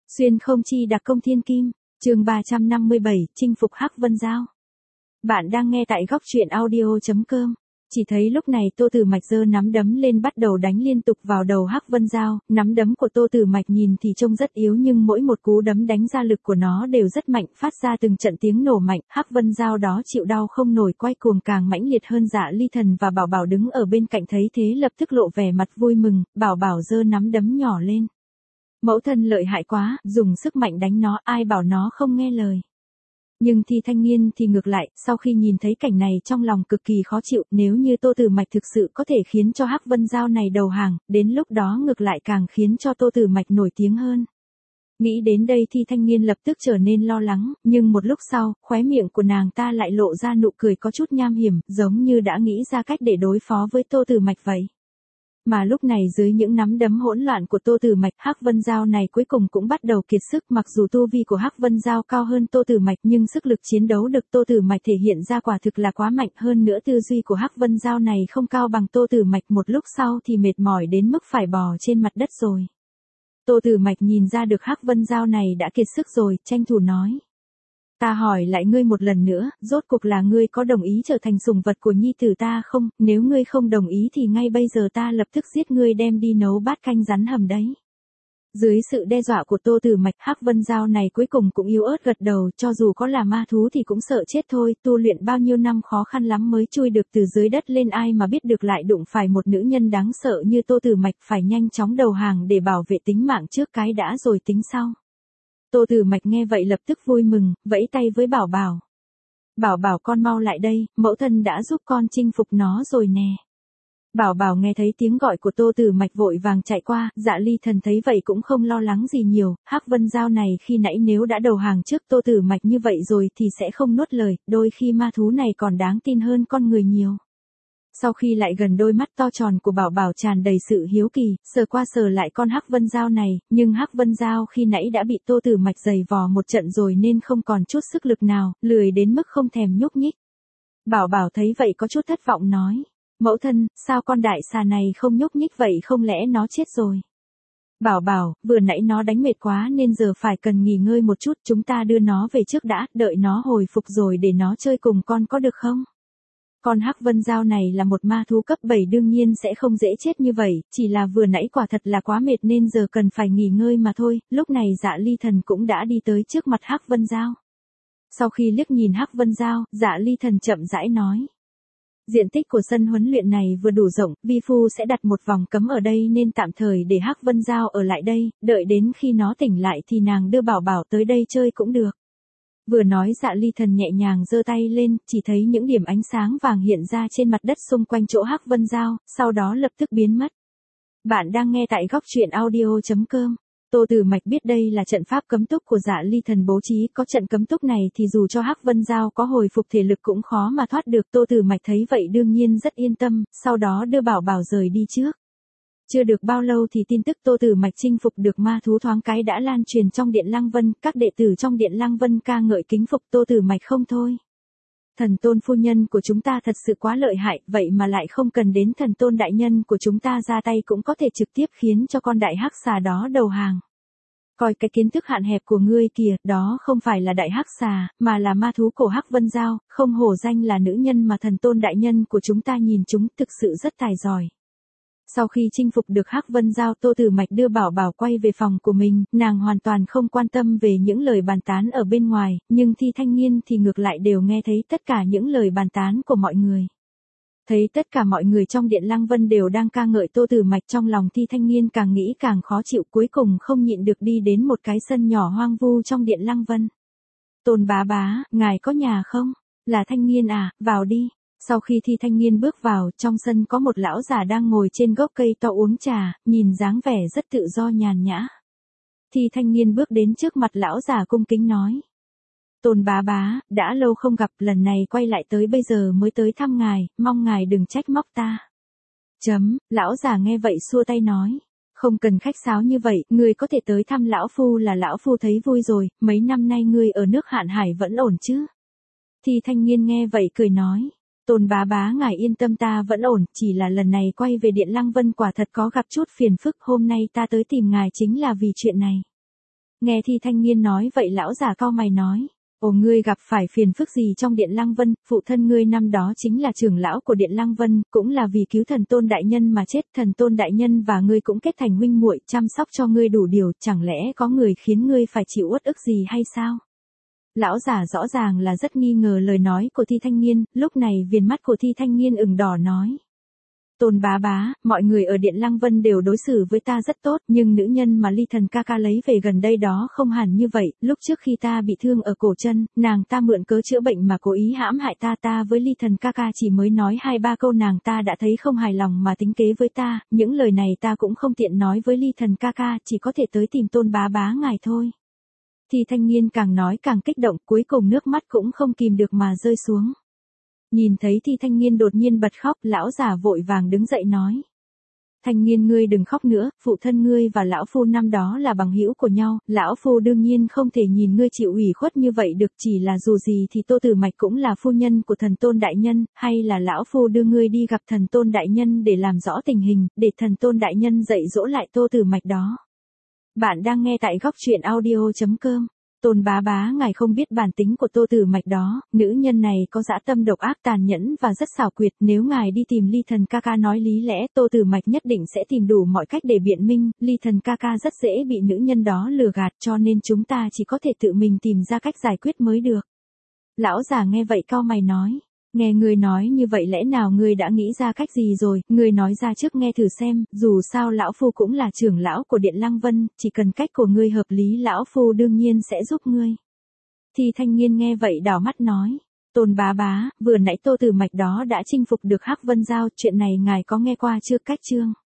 Xuyên không chi đặc công thiên kim, chương 357, chinh phục Hắc Vân Giao. Bạn đang nghe tại góc truyện audio.com. Chỉ thấy lúc này Tô Tử Mạch giơ nắm đấm lên bắt đầu đánh liên tục vào đầu Hắc Vân Giao, nắm đấm của Tô Tử Mạch nhìn thì trông rất yếu nhưng mỗi một cú đấm đánh ra lực của nó đều rất mạnh, phát ra từng trận tiếng nổ mạnh, Hắc Vân Giao đó chịu đau không nổi quay cuồng càng mãnh liệt hơn. Dạ Ly Thần và Bảo Bảo đứng ở bên cạnh thấy thế lập tức lộ vẻ mặt vui mừng, Bảo Bảo giơ nắm đấm nhỏ lên. Mẫu thân lợi hại quá, dùng sức mạnh đánh nó, ai bảo nó không nghe lời. Nhưng Thi Thanh Nghiên thì ngược lại, sau khi nhìn thấy cảnh này trong lòng cực kỳ khó chịu, nếu như Tô Tử Mạch thực sự có thể khiến cho Hắc Vân Giao này đầu hàng, đến lúc đó ngược lại càng khiến cho Tô Tử Mạch nổi tiếng hơn. Nghĩ đến đây Thi Thanh Nghiên lập tức trở nên lo lắng, nhưng một lúc sau, khóe miệng của nàng ta lại lộ ra nụ cười có chút nham hiểm, giống như đã nghĩ ra cách để đối phó với Tô Tử Mạch vậy. Mà lúc này dưới những nắm đấm hỗn loạn của Tô Tử Mạch, Hắc Vân Giao này cuối cùng cũng bắt đầu kiệt sức, mặc dù tu vi của Hắc Vân Giao cao hơn Tô Tử Mạch nhưng sức lực chiến đấu được Tô Tử Mạch thể hiện ra quả thực là quá mạnh, hơn nữa tư duy của Hắc Vân Giao này không cao bằng Tô Tử Mạch, một lúc sau thì mệt mỏi đến mức phải bò trên mặt đất rồi. Tô Tử Mạch nhìn ra được Hắc Vân Giao này đã kiệt sức rồi, tranh thủ nói. Ta hỏi lại ngươi một lần nữa, rốt cuộc là ngươi có đồng ý trở thành sủng vật của nhi tử ta không, nếu ngươi không đồng ý thì ngay bây giờ ta lập tức giết ngươi đem đi nấu bát canh rắn hầm đấy. Dưới sự đe dọa của Tô Tử Mạch, Hắc Vân Giao này cuối cùng cũng yếu ớt gật đầu, cho dù có là ma thú thì cũng sợ chết thôi, tu luyện bao nhiêu năm khó khăn lắm mới chui được từ dưới đất lên, ai mà biết được lại đụng phải một nữ nhân đáng sợ như Tô Tử Mạch, phải nhanh chóng đầu hàng để bảo vệ tính mạng trước cái đã rồi tính sau. Tô Tử Mạch nghe vậy lập tức vui mừng, vẫy tay với Bảo Bảo. Bảo Bảo con mau lại đây, mẫu thân đã giúp con chinh phục nó rồi nè. Bảo Bảo nghe thấy tiếng gọi của Tô Tử Mạch vội vàng chạy qua, Dạ Ly Thần thấy vậy cũng không lo lắng gì nhiều, Hắc Vân Giao này khi nãy nếu đã đầu hàng trước Tô Tử Mạch như vậy rồi thì sẽ không nuốt lời, đôi khi ma thú này còn đáng tin hơn con người nhiều. Sau khi lại gần, đôi mắt to tròn của Bảo Bảo tràn đầy sự hiếu kỳ, sờ qua sờ lại con Hắc Vân Giao này, nhưng Hắc Vân Giao khi nãy đã bị Tô Tử Mạch giày vò một trận rồi nên không còn chút sức lực nào, lười đến mức không thèm nhúc nhích. Bảo Bảo thấy vậy có chút thất vọng nói, mẫu thân, sao con đại xà này không nhúc nhích vậy, không lẽ nó chết rồi? Bảo Bảo, vừa nãy nó đánh mệt quá nên giờ phải cần nghỉ ngơi một chút, chúng ta đưa nó về trước đã, đợi nó hồi phục rồi để nó chơi cùng con có được không? Con Hắc Vân Giao này là một ma thú cấp 7 đương nhiên sẽ không dễ chết như vậy, chỉ là vừa nãy quả thật là quá mệt nên giờ cần phải nghỉ ngơi mà thôi. Lúc này Dạ Ly Thần cũng đã đi tới trước mặt Hắc Vân Giao. Sau khi liếc nhìn Hắc Vân Giao, Dạ Ly Thần chậm rãi nói. Diện tích của sân huấn luyện này vừa đủ rộng, vi phu sẽ đặt một vòng cấm ở đây nên tạm thời để Hắc Vân Giao ở lại đây, đợi đến khi nó tỉnh lại thì nàng đưa Bảo Bảo tới đây chơi cũng được. Vừa nói Dạ Ly Thần nhẹ nhàng giơ tay lên, chỉ thấy những điểm ánh sáng vàng hiện ra trên mặt đất xung quanh chỗ Hắc Vân Giao, sau đó lập tức biến mất. Bạn đang nghe tại góc truyện audio.com. Tô Tử Mạch biết đây là trận pháp cấm túc của Dạ Ly Thần bố trí, có trận cấm túc này thì dù cho Hắc Vân Giao có hồi phục thể lực cũng khó mà thoát được. Tô Tử Mạch thấy vậy đương nhiên rất yên tâm, sau đó đưa Bảo Bảo rời đi trước. Chưa được bao lâu thì tin tức Tô Tử Mạch chinh phục được ma thú thoáng cái đã lan truyền trong Điện Lăng Vân, các đệ tử trong Điện Lăng Vân ca ngợi kính phục Tô Tử Mạch không thôi. Thần tôn phu nhân của chúng ta thật sự quá lợi hại, vậy mà lại không cần đến thần tôn đại nhân của chúng ta ra tay cũng có thể trực tiếp khiến cho con đại hắc xà đó đầu hàng. Coi cái kiến thức hạn hẹp của ngươi kìa, đó không phải là đại hắc xà, mà là ma thú cổ Hắc Vân Giao, không hổ danh là nữ nhân mà thần tôn đại nhân của chúng ta nhìn chúng, thực sự rất tài giỏi. Sau khi chinh phục được Hắc Vân Giao, Tô Tử Mạch đưa Bảo Bảo quay về phòng của mình, nàng hoàn toàn không quan tâm về những lời bàn tán ở bên ngoài, nhưng Thi Thanh Nghiên thì ngược lại đều nghe thấy tất cả những lời bàn tán của mọi người. Thấy tất cả mọi người trong Điện Lăng Vân đều đang ca ngợi Tô Tử Mạch, trong lòng Thi Thanh Nghiên càng nghĩ càng khó chịu, cuối cùng không nhịn được đi đến một cái sân nhỏ hoang vu trong Điện Lăng Vân. Tôn bá bá, ngài có nhà không? Là Thanh Nghiên à, vào đi. Sau khi Thi Thanh Nghiên bước vào, trong sân có một lão già đang ngồi trên gốc cây to uống trà, nhìn dáng vẻ rất tự do nhàn nhã. Thi Thanh Nghiên bước đến trước mặt lão già cung kính nói. Tôn bá bá, đã lâu không gặp, lần này quay lại tới bây giờ mới tới thăm ngài, mong ngài đừng trách móc ta. Lão già nghe vậy xua tay nói. Không cần khách sáo như vậy, ngươi có thể tới thăm lão phu là lão phu thấy vui rồi, mấy năm nay ngươi ở nước Hạn Hải vẫn ổn chứ? Thi Thanh Nghiên nghe vậy cười nói. Tôn bá bá ngài yên tâm, ta vẫn ổn, chỉ là lần này quay về Điện Lăng Vân quả thật có gặp chút phiền phức, hôm nay ta tới tìm ngài chính là vì chuyện này. Nghe Thi Thanh Nghiên nói vậy lão già cau mày nói. Ồ, ngươi gặp phải phiền phức gì trong Điện Lăng Vân, phụ thân ngươi năm đó chính là trưởng lão của Điện Lăng Vân, cũng là vì cứu thần tôn đại nhân mà chết, thần tôn đại nhân và ngươi cũng kết thành huynh muội, chăm sóc cho ngươi đủ điều, chẳng lẽ có người khiến ngươi phải chịu uất ức gì hay sao? Lão giả rõ ràng là rất nghi ngờ lời nói của Thi Thanh Nghiên, lúc này viền mắt của Thi Thanh Nghiên ửng đỏ nói. Tôn bá bá, mọi người ở Điện Lăng Vân đều đối xử với ta rất tốt, nhưng nữ nhân mà Ly Thần ca ca lấy về gần đây đó không hẳn như vậy, lúc trước khi ta bị thương ở cổ chân, nàng ta mượn cớ chữa bệnh mà cố ý hãm hại ta với Ly Thần ca ca chỉ mới nói 2-3 câu nàng ta đã thấy không hài lòng mà tính kế với ta, những lời này ta cũng không tiện nói với Ly Thần ca ca, chỉ có thể tới tìm Tôn bá bá ngài thôi. Thì Thanh Nghiên càng nói càng kích động, cuối cùng nước mắt cũng không kìm được mà rơi xuống. Nhìn thấy Thi Thanh Nghiên đột nhiên bật khóc, lão già vội vàng đứng dậy nói. Thanh Nghiên ngươi đừng khóc nữa, phụ thân ngươi và lão phu năm đó là bằng hữu của nhau, lão phu đương nhiên không thể nhìn ngươi chịu ủy khuất như vậy được, chỉ là dù gì thì Tô Tử Mạch cũng là phu nhân của thần tôn đại nhân, hay là lão phu đưa ngươi đi gặp thần tôn đại nhân để làm rõ tình hình, để thần tôn đại nhân dạy dỗ lại Tô Tử Mạch đó. Bạn đang nghe tại góc truyện audio.com. Tôn bá bá, ngài không biết bản tính của Tô Tử Mạch đó, nữ nhân này có dã tâm độc ác tàn nhẫn và rất xảo quyệt, nếu ngài đi tìm Ly Thần ca ca nói lý lẽ, Tô Tử Mạch nhất định sẽ tìm đủ mọi cách để biện minh, Ly Thần ca ca rất dễ bị nữ nhân đó lừa gạt, cho nên chúng ta chỉ có thể tự mình tìm ra cách giải quyết mới được. Lão già nghe vậy cau mày nói. Nghe ngươi nói như vậy lẽ nào ngươi đã nghĩ ra cách gì rồi, ngươi nói ra trước nghe thử xem, dù sao lão phu cũng là trưởng lão của Điện Lăng Vân, chỉ cần cách của ngươi hợp lý lão phu đương nhiên sẽ giúp ngươi. Thì Thanh Nghiên nghe vậy đảo mắt nói, Tôn bá bá, vừa nãy Tô Tử Mạch đó đã chinh phục được Hắc Vân Giao, chuyện này ngài có nghe qua chưa? Cách chương